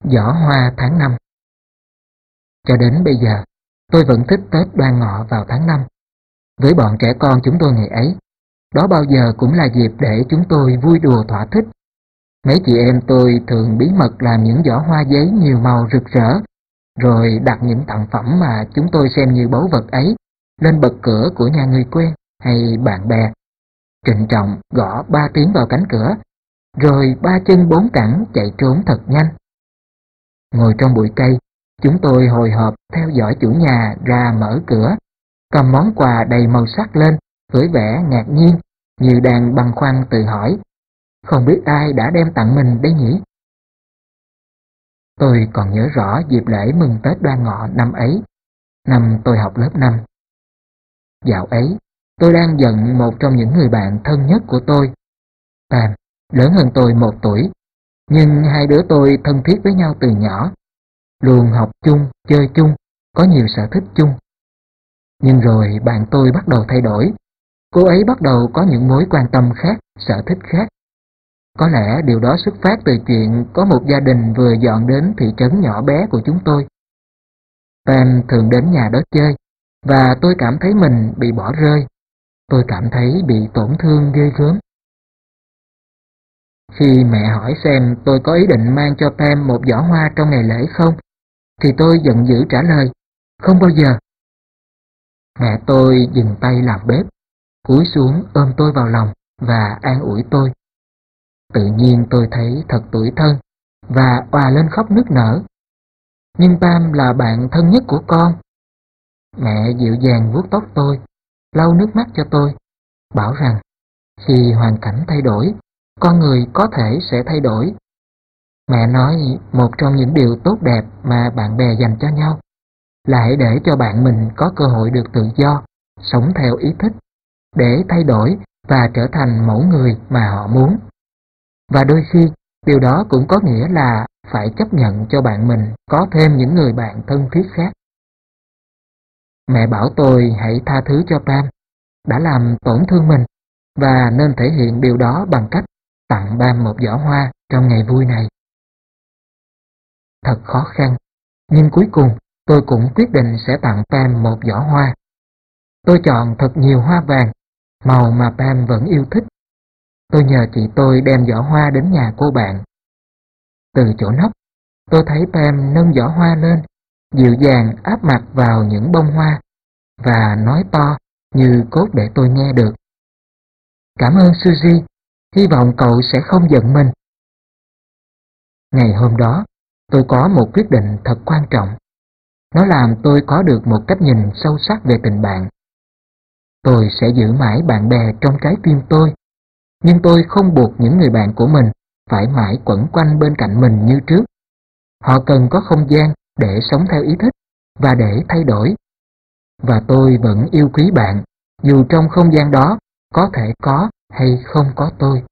Giỏ hoa tháng 5. Cho đến bây giờ, tôi vẫn thích Tết Đoan Ngọ vào tháng 5. Với bọn trẻ con chúng tôi ngày ấy, đó bao giờ cũng là dịp để chúng tôi vui đùa thỏa thích. Mấy chị em tôi thường bí mật làm những giỏ hoa giấy nhiều màu rực rỡ, rồi đặt những tặng phẩm mà chúng tôi xem như báu vật ấy lên bậc cửa của nhà người quen hay bạn bè. Trịnh trọng gõ 3 tiếng vào cánh cửa, rồi 3 chân 4 cẳng chạy trốn thật nhanh. Ngồi trong bụi cây, chúng tôi hồi hộp theo dõi chủ nhà ra mở cửa, cầm món quà đầy màu sắc lên với vẻ ngạc nhiên, như đang băn khoăn tự hỏi, không biết ai đã đem tặng mình đấy nhỉ? Tôi còn nhớ rõ dịp lễ mừng Tết Đoan Ngọ năm ấy, năm tôi học lớp 5. Dạo ấy, tôi đang giận một trong những người bạn thân nhất của tôi. Pam, lớn hơn tôi 1 tuổi, nhưng hai đứa tôi thân thiết với nhau từ nhỏ, luôn học chung, chơi chung, có nhiều sở thích chung. Nhưng rồi bạn tôi bắt đầu thay đổi, cô ấy bắt đầu có những mối quan tâm khác, sở thích khác. Có lẽ điều đó xuất phát từ chuyện có một gia đình vừa dọn đến thị trấn nhỏ bé của chúng tôi. Pam thường đến nhà đó chơi, và tôi cảm thấy mình bị bỏ rơi. Tôi cảm thấy bị tổn thương ghê gớm. Khi mẹ hỏi xem tôi có ý định mang cho Pam một giỏ hoa trong ngày lễ không, thì tôi giận dữ trả lời, không bao giờ. Mẹ tôi dừng tay làm bếp, cúi xuống ôm tôi vào lòng và an ủi tôi. Tự nhiên tôi thấy thật tủi thân và òa lên khóc nức nở. Nhưng Pam là bạn thân nhất của con. Mẹ dịu dàng vuốt tóc tôi, lau nước mắt cho tôi, bảo rằng khi hoàn cảnh thay đổi, con người có thể sẽ thay đổi. Mẹ nói một trong những điều tốt đẹp mà bạn bè dành cho nhau là hãy để cho bạn mình có cơ hội được tự do, sống theo ý thích, để thay đổi và trở thành mẫu người mà họ muốn. Và đôi khi, điều đó cũng có nghĩa là phải chấp nhận cho bạn mình có thêm những người bạn thân thiết khác. Mẹ bảo tôi hãy tha thứ cho Pam, đã làm tổn thương mình, và nên thể hiện điều đó bằng cách tặng Pam một giỏ hoa trong ngày vui này. Thật khó khăn, nhưng cuối cùng tôi cũng quyết định sẽ tặng Pam một giỏ hoa. Tôi chọn thật nhiều hoa vàng, màu mà Pam vẫn yêu thích. Tôi nhờ chị tôi đem giỏ hoa đến nhà cô bạn. Từ chỗ nóc, tôi thấy Pam nâng giỏ hoa lên, dịu dàng áp mặt vào những bông hoa, và nói to như cốt để tôi nghe được. Cảm ơn Suzy, hy vọng cậu sẽ không giận mình. Ngày hôm đó, tôi có một quyết định thật quan trọng. Nó làm tôi có được một cách nhìn sâu sắc về tình bạn. Tôi sẽ giữ mãi bạn bè trong trái tim tôi, nhưng tôi không buộc những người bạn của mình phải mãi quẩn quanh bên cạnh mình như trước. Họ cần có không gian để sống theo ý thích và để thay đổi. Và tôi vẫn yêu quý bạn, dù trong không gian đó có thể có hay không có tôi.